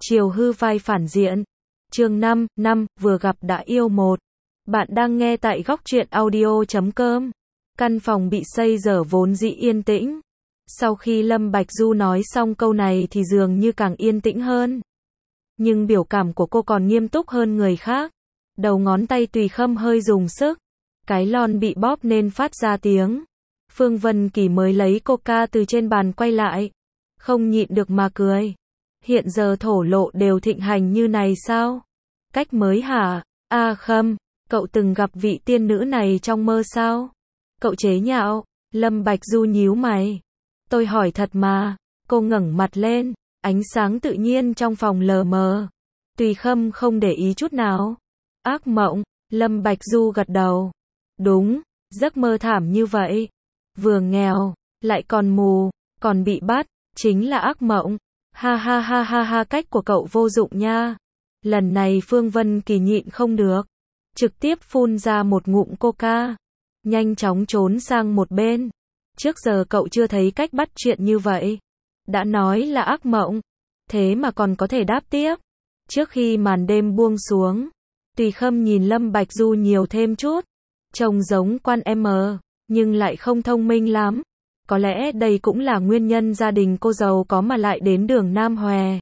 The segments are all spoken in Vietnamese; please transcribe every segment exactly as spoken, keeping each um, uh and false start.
Chiều hư vai phản diện. Chương năm, năm, vừa gặp đã yêu một. Bạn đang nghe tại góc truyện audio chấm com. Căn phòng bị xây dở vốn dĩ yên tĩnh. Sau khi Lâm Bạch Du nói xong câu này thì dường như càng yên tĩnh hơn. Nhưng biểu cảm của cô còn nghiêm túc hơn người khác. Đầu ngón tay Tùy Khâm hơi dùng sức. Cái lon bị bóp nên phát ra tiếng. Phương Vân Kỳ mới lấy coca từ trên bàn quay lại. Không nhịn được mà cười. Hiện giờ thổ lộ đều thịnh hành như này sao? Cách mới hả? A Khâm, cậu từng gặp vị tiên nữ này trong mơ sao? Cậu chế nhạo. Lâm Bạch Du nhíu mày. Tôi hỏi thật mà. Cô ngẩng mặt lên. Ánh sáng tự nhiên trong phòng lờ mờ. Tùy Khâm không để ý chút nào. Ác mộng. Lâm Bạch Du gật đầu. Đúng, giấc mơ thảm như vậy. Vừa nghèo, lại còn mù, còn bị bắt, chính là ác mộng. Ha ha ha ha ha, cách của cậu vô dụng nha. Lần này Phương Vân Kỳ nhịn không được. Trực tiếp phun ra một ngụm coca. Nhanh chóng trốn sang một bên. Trước giờ cậu chưa thấy cách bắt chuyện như vậy. Đã nói là ác mộng. Thế mà còn có thể đáp tiếp. Trước khi màn đêm buông xuống. Tùy Khâm nhìn Lâm Bạch Du nhiều thêm chút. Trông giống Quan M, nhưng lại không thông minh lắm. Có lẽ đây cũng là nguyên nhân gia đình cô giàu có mà lại đến đường Nam Hòe.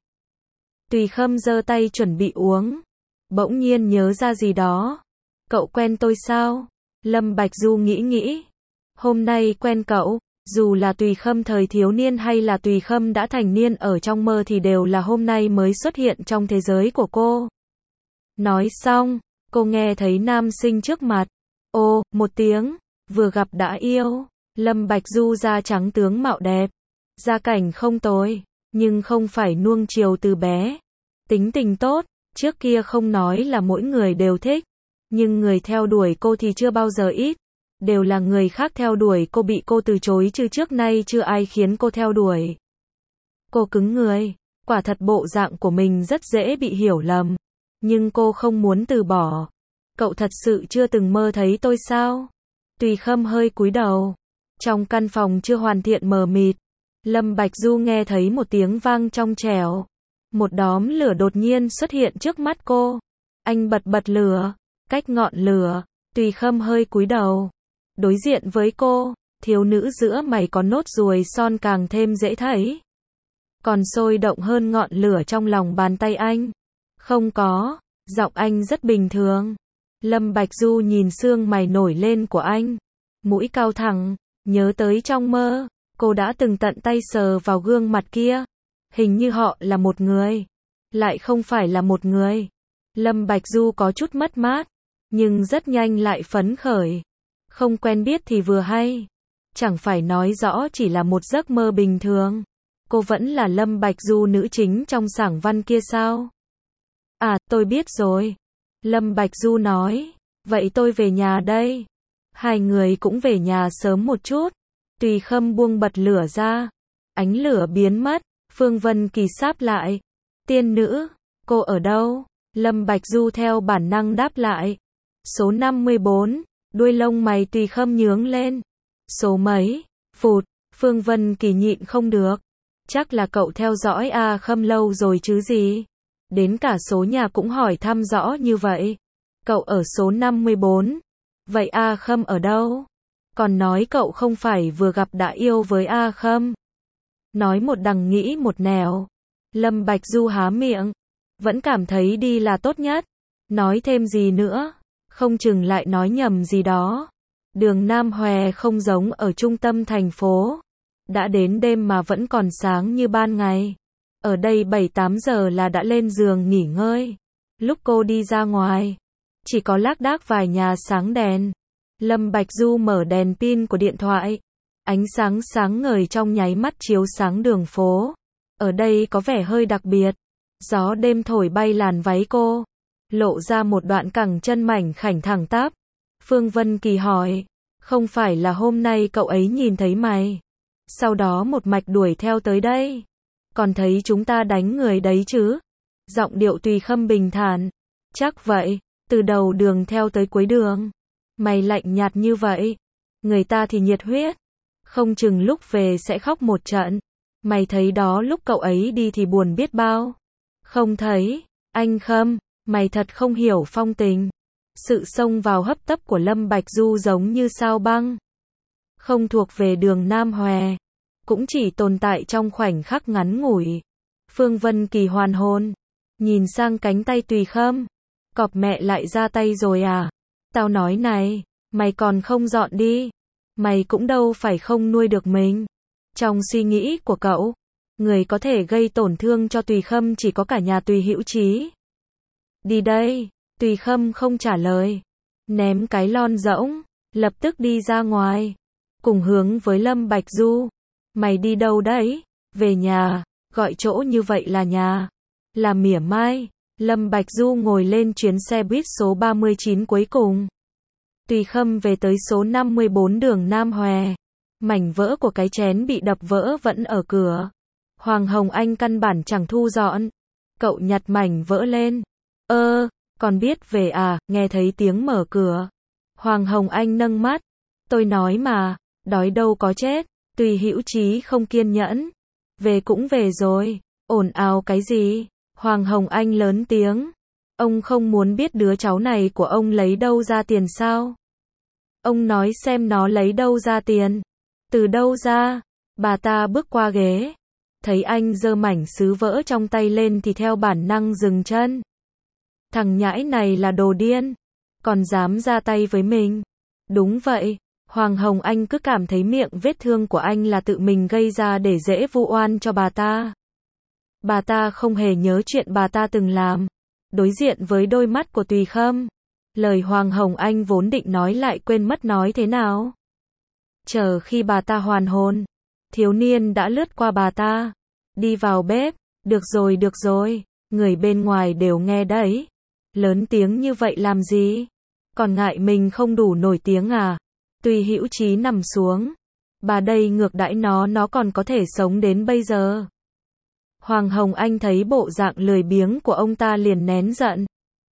Tùy Khâm giơ tay chuẩn bị uống. Bỗng nhiên nhớ ra gì đó. Cậu quen tôi sao? Lâm Bạch Du nghĩ nghĩ. Hôm nay quen cậu, dù là Tùy Khâm thời thiếu niên hay là Tùy Khâm đã thành niên ở trong mơ thì đều là hôm nay mới xuất hiện trong thế giới của cô. Nói xong, cô nghe thấy nam sinh trước mặt. Ô, một tiếng, vừa gặp đã yêu. Lâm Bạch Du da trắng tướng mạo đẹp. Gia cảnh không tồi, nhưng không phải nuông chiều từ bé. Tính tình tốt, trước kia không nói là mỗi người đều thích. Nhưng người theo đuổi cô thì chưa bao giờ ít. Đều là người khác theo đuổi cô bị cô từ chối chứ trước nay chưa ai khiến cô theo đuổi. Cô cứng người, quả thật bộ dạng của mình rất dễ bị hiểu lầm. Nhưng cô không muốn từ bỏ. Cậu thật sự chưa từng mơ thấy tôi sao? Tùy Khâm hơi cúi đầu. Trong căn phòng chưa hoàn thiện mờ mịt. Lâm Bạch Du nghe thấy một tiếng vang trong trẻo. Một đốm lửa đột nhiên xuất hiện trước mắt cô. Anh bật bật lửa. Cách ngọn lửa. Tùy Khâm hơi cúi đầu. Đối diện với cô, thiếu nữ giữa mày có nốt ruồi son càng thêm dễ thấy. Còn sôi động hơn ngọn lửa trong lòng bàn tay anh. Không có, giọng anh rất bình thường. Lâm Bạch Du nhìn xương mày nổi lên của anh. Mũi cao thẳng, nhớ tới trong mơ, cô đã từng tận tay sờ vào gương mặt kia. Hình như họ là một người, lại không phải là một người. Lâm Bạch Du có chút mất mát, nhưng rất nhanh lại phấn khởi. Không quen biết thì vừa hay. Chẳng phải nói rõ chỉ là một giấc mơ bình thường. Cô vẫn là Lâm Bạch Du nữ chính trong sảng văn kia sao? À, tôi biết rồi. Lâm Bạch Du nói. Vậy tôi về nhà đây. Hai người cũng về nhà sớm một chút. Tùy Khâm buông bật lửa ra. Ánh lửa biến mất. Phương Vân Kỳ sáp lại. Tiên nữ, cô ở đâu? Lâm Bạch Du theo bản năng đáp lại. Số năm mươi bốn. Đuôi lông mày Tùy Khâm nhướng lên. Số mấy? Phụt. Phương Vân Kỳ nhịn không được. Chắc là cậu theo dõi A Khâm lâu rồi chứ gì? Đến cả số nhà cũng hỏi thăm rõ như vậy. Cậu ở số năm mươi bốn. Vậy A Khâm ở đâu? Còn nói cậu không phải vừa gặp đã yêu với A Khâm. Nói một đằng nghĩ một nẻo. Lâm Bạch Du há miệng. Vẫn cảm thấy đi là tốt nhất. Nói thêm gì nữa? Không chừng lại nói nhầm gì đó. Đường Nam Hòe không giống ở trung tâm thành phố. Đã đến đêm mà vẫn còn sáng như ban ngày. Ở đây bảy tám giờ là đã lên giường nghỉ ngơi. Lúc cô đi ra ngoài, chỉ có lác đác vài nhà sáng đèn. Lâm Bạch Du mở đèn pin của điện thoại. Ánh sáng sáng ngời trong nháy mắt chiếu sáng đường phố. Ở đây có vẻ hơi đặc biệt. Gió đêm thổi bay làn váy cô. Lộ ra một đoạn cẳng chân mảnh khảnh thẳng tắp. Phương Vân Kỳ hỏi. Không phải là hôm nay cậu ấy nhìn thấy mày. Sau đó một mạch đuổi theo tới đây. Còn thấy chúng ta đánh người đấy chứ? Giọng điệu Tùy Khâm bình thản. Chắc vậy, từ đầu đường theo tới cuối đường. Mày lạnh nhạt như vậy. Người ta thì nhiệt huyết. Không chừng lúc về sẽ khóc một trận. Mày thấy đó lúc cậu ấy đi thì buồn biết bao. Không thấy, anh Khâm, mày thật không hiểu phong tình. Sự xông vào hấp tấp của Lâm Bạch Du giống như sao băng. Không thuộc về Đường Nam Hòe. Cũng chỉ tồn tại trong khoảnh khắc ngắn ngủi. Phương Vân Kỳ hoàn hồn. Nhìn sang cánh tay Tùy Khâm. Cọp mẹ lại ra tay rồi à? Tao nói này, mày còn không dọn đi. Mày cũng đâu phải không nuôi được mình. Trong suy nghĩ của cậu, người có thể gây tổn thương cho Tùy Khâm chỉ có cả nhà Tùy Hữu Chí. Đi đây, Tùy Khâm không trả lời. Ném cái lon rỗng, lập tức đi ra ngoài. Cùng hướng với Lâm Bạch Du. Mày đi đâu đấy? Về nhà, gọi chỗ như vậy là nhà. Là mỉa mai. Lâm Bạch Du ngồi lên chuyến xe buýt số ba mươi chín cuối cùng. Tùy Khâm về tới số năm mươi bốn đường Nam Hòe. Mảnh vỡ của cái chén bị đập vỡ vẫn ở cửa. Hoàng Hồng Anh căn bản chẳng thu dọn. Cậu nhặt mảnh vỡ lên. Ơ, còn biết về à, nghe thấy tiếng mở cửa. Hoàng Hồng Anh nâng mắt. Tôi nói mà, đói đâu có chết. Tùy Hữu Chí không kiên nhẫn. Về cũng về rồi, ồn ào cái gì? Hoàng Hồng Anh lớn tiếng. Ông không muốn biết đứa cháu này của ông lấy đâu ra tiền sao? Ông nói xem nó lấy đâu ra tiền. Từ đâu ra? Bà ta bước qua ghế. Thấy anh giơ mảnh sứ vỡ trong tay lên thì theo bản năng dừng chân. Thằng nhãi này là đồ điên. Còn dám ra tay với mình. Đúng vậy. Hoàng Hồng Anh cứ cảm thấy miệng vết thương của anh là tự mình gây ra để dễ vu oan cho bà ta. Bà ta không hề nhớ chuyện bà ta từng làm. Đối diện với đôi mắt của Tùy Khâm. Lời Hoàng Hồng Anh vốn định nói lại quên mất nói thế nào. Chờ khi bà ta hoàn hồn. Thiếu niên đã lướt qua bà ta. Đi vào bếp. Được rồi được rồi. Người bên ngoài đều nghe đấy. Lớn tiếng như vậy làm gì? Còn ngại mình không đủ nổi tiếng à? Tùy Hữu Chí nằm xuống. Bà đây ngược đãi nó nó còn có thể sống đến bây giờ. Hoàng Hồng Anh thấy bộ dạng lười biếng của ông ta liền nén giận.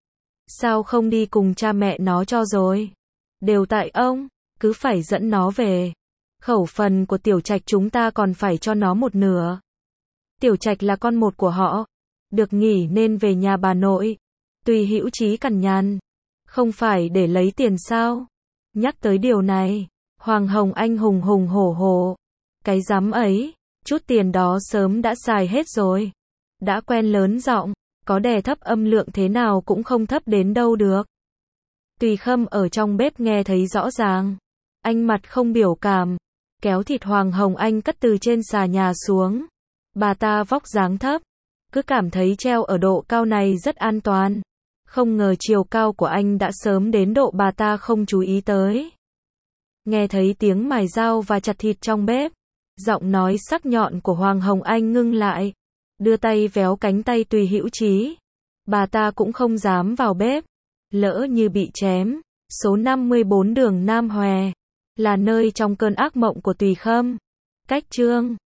Sao không đi cùng cha mẹ nó cho rồi? Đều tại ông, cứ phải dẫn nó về. Khẩu phần của Tiểu Trạch chúng ta còn phải cho nó một nửa. Tiểu Trạch là con một của họ. Được nghỉ nên về nhà bà nội. Tùy Hữu Chí cằn nhằn. Không phải để lấy tiền sao? Nhắc tới điều này, Hoàng Hồng Anh hùng hùng hổ hổ. Cái dám ấy, chút tiền đó sớm đã xài hết rồi. Đã quen lớn giọng, có đè thấp âm lượng thế nào cũng không thấp đến đâu được. Tùy Khâm ở trong bếp nghe thấy rõ ràng. Anh mặt không biểu cảm, kéo thịt Hoàng Hồng Anh cất từ trên xà nhà xuống. Bà ta vóc dáng thấp, cứ cảm thấy treo ở độ cao này rất an toàn. Không ngờ chiều cao của anh đã sớm đến độ bà ta không chú ý tới. Nghe thấy tiếng mài dao và chặt thịt trong bếp. Giọng nói sắc nhọn của Hoàng Hồng Anh ngưng lại. Đưa tay véo cánh tay Tùy Hữu Chí. Bà ta cũng không dám vào bếp. Lỡ như bị chém. Số năm mươi bốn đường Nam Hòe. Là nơi trong cơn ác mộng của Tùy Khâm. Cách chương